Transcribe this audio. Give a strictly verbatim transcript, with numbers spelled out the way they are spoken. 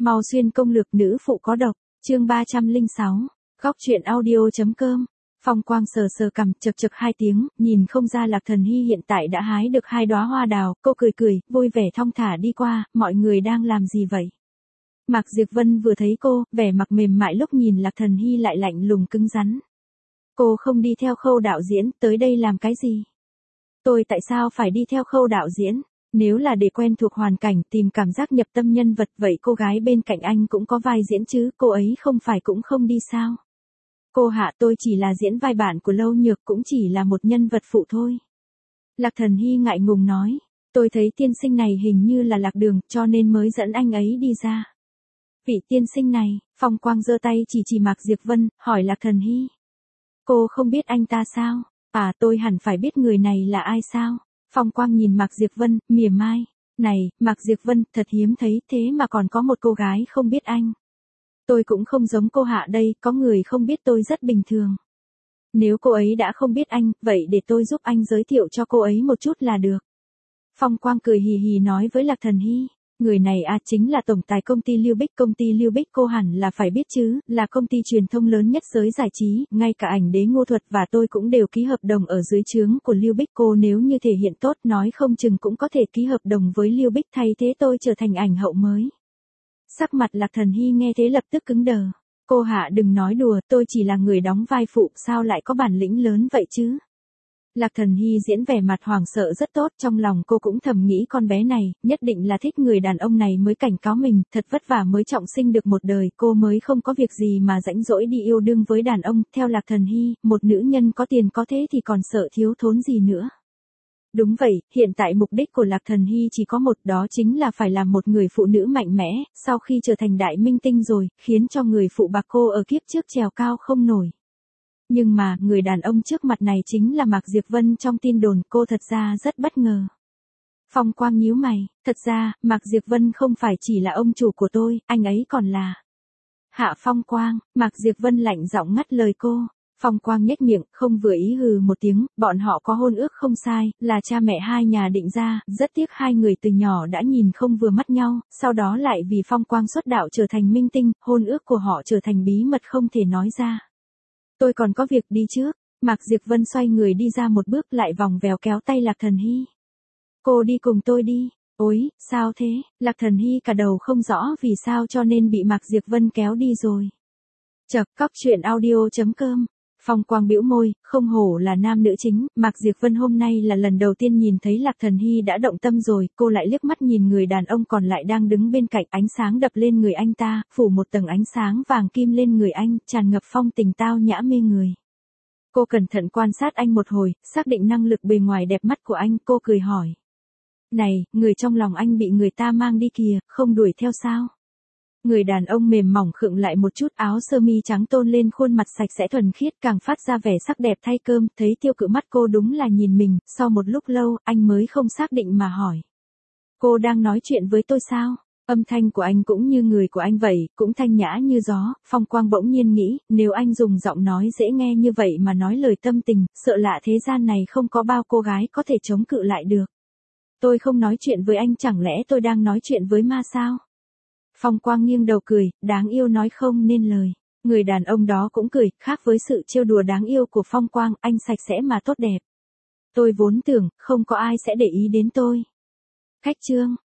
Mau xuyên công lược nữ phụ có độc, chương ba trăm lẻ sáu, góc truyện audio.com. Phong Quang sờ sờ cằm, chực chực hai tiếng, nhìn không ra Lạc Thần Hy hiện tại đã hái được hai đóa hoa đào, cô cười cười, vui vẻ thong thả đi qua, mọi người đang làm gì vậy? Mạc Diệp Vân vừa thấy cô, vẻ mặt mềm mại lúc nhìn Lạc Thần Hy lại lạnh lùng cứng rắn. Cô không đi theo Khâu đạo diễn, tới đây làm cái gì? Tôi tại sao phải đi theo Khâu đạo diễn? Nếu là để quen thuộc hoàn cảnh, tìm cảm giác nhập tâm nhân vật, vậy cô gái bên cạnh anh cũng có vai diễn chứ, cô ấy không phải cũng không đi sao? Cô Hạ, tôi chỉ là diễn vai bạn của Lâu Nhược, cũng chỉ là một nhân vật phụ thôi. Lạc Thần Hy ngại ngùng nói, tôi thấy tiên sinh này hình như là lạc đường, cho nên mới dẫn anh ấy đi ra. Vị tiên sinh này, Phong Quang giơ tay chỉ chỉ Mạc Diệp Vân, hỏi Lạc Thần Hy. Cô không biết anh ta sao? À, tôi hẳn phải biết người này là ai sao? Phong Quang nhìn Mạc Diệp Vân, mỉa mai. Này, Mạc Diệp Vân, thật hiếm thấy, thế mà còn có một cô gái không biết anh. Tôi cũng không giống cô Hạ đây, có người không biết tôi rất bình thường. Nếu cô ấy đã không biết anh, vậy để tôi giúp anh giới thiệu cho cô ấy một chút là được. Phong Quang cười hì hì nói với Lạc Thần Hy. Người này à, chính là tổng tài công ty Lưu Bích, công ty Lưu Bích cô hẳn là phải biết chứ, là công ty truyền thông lớn nhất giới giải trí, ngay cả ảnh đế Ngô Thuật và tôi cũng đều ký hợp đồng ở dưới trướng của Lưu Bích, cô nếu như thể hiện tốt nói không chừng cũng có thể ký hợp đồng với Lưu Bích thay thế tôi trở thành ảnh hậu mới. Sắc mặt Lạc Thần Hy nghe thế lập tức cứng đờ. Cô Hạ đừng nói đùa, tôi chỉ là người đóng vai phụ, sao lại có bản lĩnh lớn vậy chứ? Lạc Thần Hy diễn vẻ mặt hoảng sợ rất tốt, trong lòng cô cũng thầm nghĩ con bé này, nhất định là thích người đàn ông này mới cảnh cáo mình, thật vất vả mới trọng sinh được một đời, cô mới không có việc gì mà rãnh rỗi đi yêu đương với đàn ông, theo Lạc Thần Hy, một nữ nhân có tiền có thế thì còn sợ thiếu thốn gì nữa. Đúng vậy, hiện tại mục đích của Lạc Thần Hy chỉ có một, đó chính là phải làm một người phụ nữ mạnh mẽ, sau khi trở thành đại minh tinh rồi, khiến cho người phụ bạc cô ở kiếp trước trèo cao không nổi. Nhưng mà, người đàn ông trước mặt này chính là Mạc Diệp Vân trong tin đồn, cô thật ra rất bất ngờ. Phong Quang nhíu mày, thật ra, Mạc Diệp Vân không phải chỉ là ông chủ của tôi, anh ấy còn là... Hạ Phong Quang, Mạc Diệp Vân lạnh giọng ngắt lời cô. Phong Quang nhếch miệng, không vừa ý hừ một tiếng, bọn họ có hôn ước không sai, là cha mẹ hai nhà định ra, rất tiếc hai người từ nhỏ đã nhìn không vừa mắt nhau, sau đó lại vì Phong Quang xuất đạo trở thành minh tinh, hôn ước của họ trở thành bí mật không thể nói ra. Tôi còn có việc đi trước, Mạc Diệp Vân xoay người đi ra một bước lại vòng vèo kéo tay Lạc Thần Hy. Cô đi cùng tôi đi, ôi, sao thế, Lạc Thần Hy cả đầu không rõ vì sao cho nên bị Mạc Diệp Vân kéo đi rồi. Chậc, cóc truyện audio.com. Phong Quang bĩu môi, không hổ là nam nữ chính, Mạc Diệp Vân hôm nay là lần đầu tiên nhìn thấy Lạc Thần Hy đã động tâm rồi, cô lại liếc mắt nhìn người đàn ông còn lại đang đứng bên cạnh, ánh sáng đập lên người anh ta, phủ một tầng ánh sáng vàng kim lên người anh, tràn ngập phong tình tao nhã mê người. Cô cẩn thận quan sát anh một hồi, xác định năng lực bề ngoài đẹp mắt của anh, cô cười hỏi. Này, người trong lòng anh bị người ta mang đi kìa, không đuổi theo sao? Người đàn ông mềm mỏng khựng lại một chút, áo sơ mi trắng tôn lên khuôn mặt sạch sẽ thuần khiết càng phát ra vẻ sắc đẹp thay cơm, thấy Tiêu Cự mắt cô đúng là nhìn mình, sau một lúc lâu, anh mới không xác định mà hỏi. Cô đang nói chuyện với tôi sao? Âm thanh của anh cũng như người của anh vậy, cũng thanh nhã như gió, Phong Quang bỗng nhiên nghĩ, nếu anh dùng giọng nói dễ nghe như vậy mà nói lời tâm tình, sợ lạ thế gian này không có bao cô gái có thể chống cự lại được. Tôi không nói chuyện với anh, chẳng lẽ tôi đang nói chuyện với ma sao? Phong Quang nghiêng đầu cười, đáng yêu nói không nên lời. Người đàn ông đó cũng cười, khác với sự trêu đùa đáng yêu của Phong Quang, anh sạch sẽ mà tốt đẹp. Tôi vốn tưởng, không có ai sẽ để ý đến tôi. Khách trương,